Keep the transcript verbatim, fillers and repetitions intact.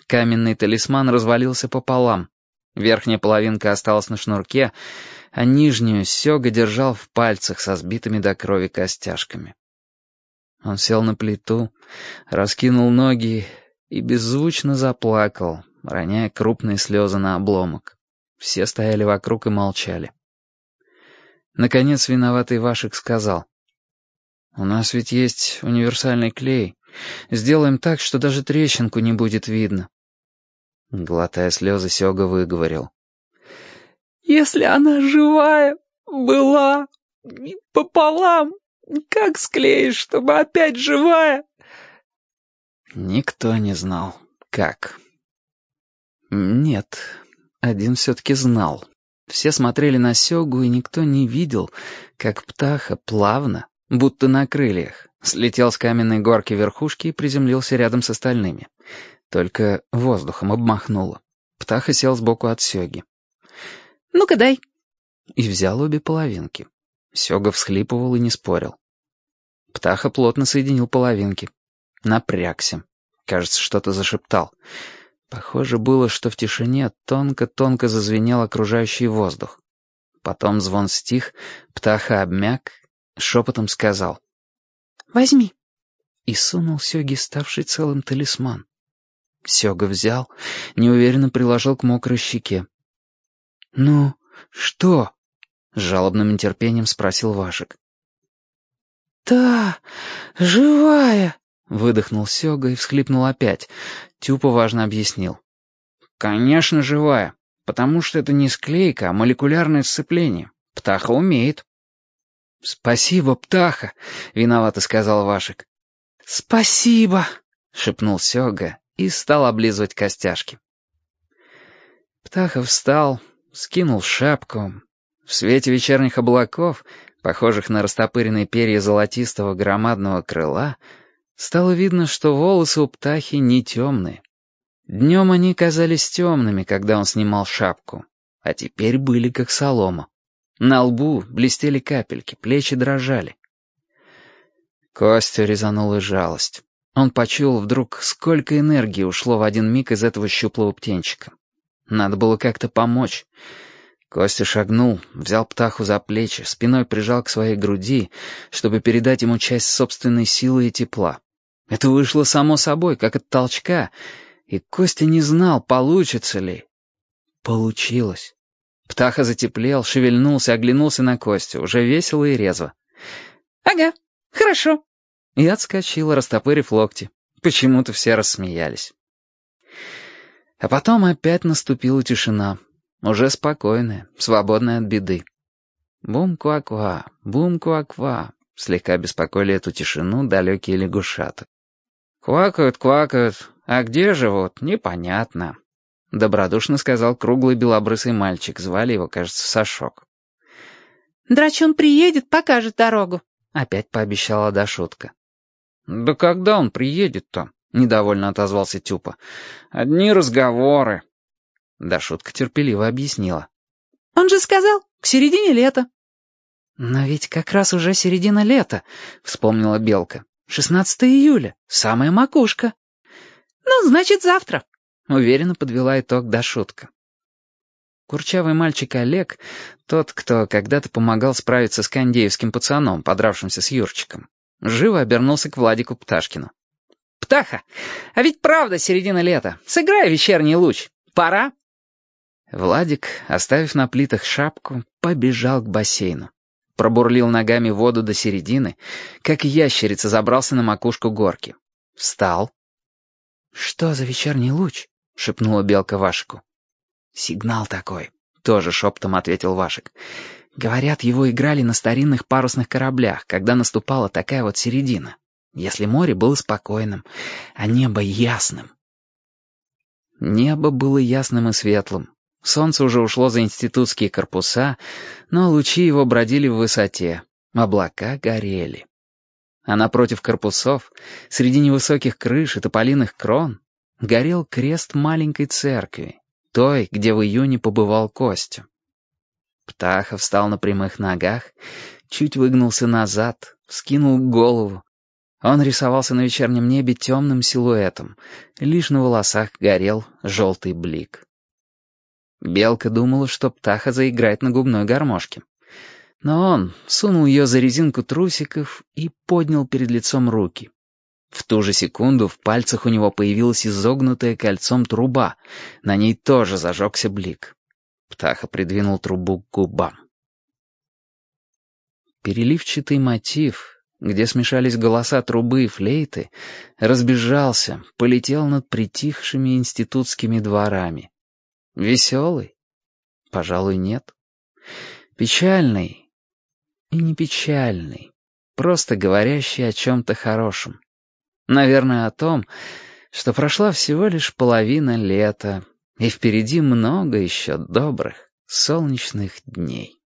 Каменный талисман развалился пополам. Верхняя половинка осталась на шнурке, а нижнюю Сёга держал в пальцах со сбитыми до крови костяшками. Он сел на плиту, раскинул ноги и беззвучно заплакал, роняя крупные слезы на обломок. Все стояли вокруг и молчали. Наконец виноватый Вашек сказал: «У нас ведь есть универсальный клей. Сделаем так, что даже трещинку не будет видно». Глотая слезы, Сёга выговорил: «Если она живая была пополам, как склеишь, чтобы опять живая?» Никто не знал, как. Нет, один все-таки знал. Все смотрели на Сёгу, и никто не видел, как Птаха плавно, будто на крыльях, слетел с каменной горки верхушки и приземлился рядом с остальными. Только воздухом обмахнуло. Птаха сел сбоку от Сёги. «Ну-ка дай». И взял обе половинки. Сёга всхлипывал и не спорил. Птаха плотно соединил половинки. Напрягся. Кажется, что-то зашептал. Похоже было, что в тишине тонко-тонко зазвенел окружающий воздух. Потом звон стих, Птаха обмяк, шепотом сказал: «Возьми». И сунул Сёге ставший целым талисман. Сёга взял, неуверенно приложил к мокрой щеке. «Ну, что?» — с жалобным нетерпением спросил Вашек. «Да, живая», — выдохнул Сёга и всхлипнул опять. Тюпа важно объяснил: «Конечно, живая, потому что это не склейка, а молекулярное сцепление. Птаха умеет». «Спасибо, Птаха», — виновато сказал Вашек. «Спасибо», — шепнул Сёга и стал облизывать костяшки. Птаха встал, скинул шапку. В свете вечерних облаков, похожих на растопыренные перья золотистого громадного крыла, стало видно, что волосы у Птахи не темные. Днем они казались темными, когда он снимал шапку, а теперь были как солома. На лбу блестели капельки, плечи дрожали. Костю резанула жалость. Он почуял вдруг, сколько энергии ушло в один миг из этого щуплого птенчика. Надо было как-то помочь. Костя шагнул, взял Птаху за плечи, спиной прижал к своей груди, чтобы передать ему часть собственной силы и тепла. Это вышло само собой, как от толчка, и Костя не знал, получится ли. Получилось. Птаха затеплел, шевельнулся, оглянулся на Костю, уже весело и резво. «Ага, хорошо». И отскочил, растопырив локти. Почему-то все рассмеялись. А потом опять наступила тишина, уже спокойная, свободная от беды. Бум-ква-ква, бум-ква-ква, слегка беспокоили эту тишину далекие лягушата. «Квакают, квакают, а где живут, непонятно», — добродушно сказал круглый белобрысый мальчик, звали его, кажется, Сашок. «Драчун приедет, покажет дорогу», — опять пообещала Дашутка. «Да когда он приедет-то?» — недовольно отозвался Тюпа. «Одни разговоры». Дашутка терпеливо объяснила. «Он же сказал, к середине лета». «Но ведь как раз уже середина лета», — вспомнила Белка. «шестнадцатое июля, самая макушка». «Ну, значит, завтра», — уверенно подвела итог Дашутка. Курчавый мальчик Олег, тот, кто когда-то помогал справиться с кандеевским пацаном, подравшимся с Юрчиком, живо обернулся к Владику Пташкину. «Птаха, а ведь правда середина лета. Сыграй вечерний луч. Пора». Владик, оставив на плитах шапку, побежал к бассейну. Пробурлил ногами воду до середины, как ящерица забрался на макушку горки. Встал. «Что за вечерний луч?» — шепнула Белка Вашику. «Сигнал такой», — тоже шептом ответил Вашик. «Говорят, его играли на старинных парусных кораблях, когда наступала такая вот середина. Если море было спокойным, а небо ясным». Небо было ясным и светлым. Солнце уже ушло за институтские корпуса, но лучи его бродили в высоте, облака горели. А напротив корпусов, среди невысоких крыш и тополиных крон, горел крест маленькой церкви, той, где в июне побывал Костя. Птаха встал на прямых ногах, чуть выгнулся назад, вскинул голову. Он рисовался на вечернем небе темным силуэтом, лишь на волосах горел желтый блик. Белка думала, что Птаха заиграет на губной гармошке. Но он сунул ее за резинку трусиков и поднял перед лицом руки. В ту же секунду в пальцах у него появилась изогнутая кольцом труба, на ней тоже зажегся блик. Птаха придвинул трубу к губам. Переливчатый мотив, где смешались голоса трубы и флейты, разбежался, полетел над притихшими институтскими дворами. Веселый? Пожалуй, нет. Печальный? И не печальный, просто говорящий о чем-то хорошем. Наверное, о том, что прошла всего лишь половина лета, и впереди много еще добрых, солнечных дней.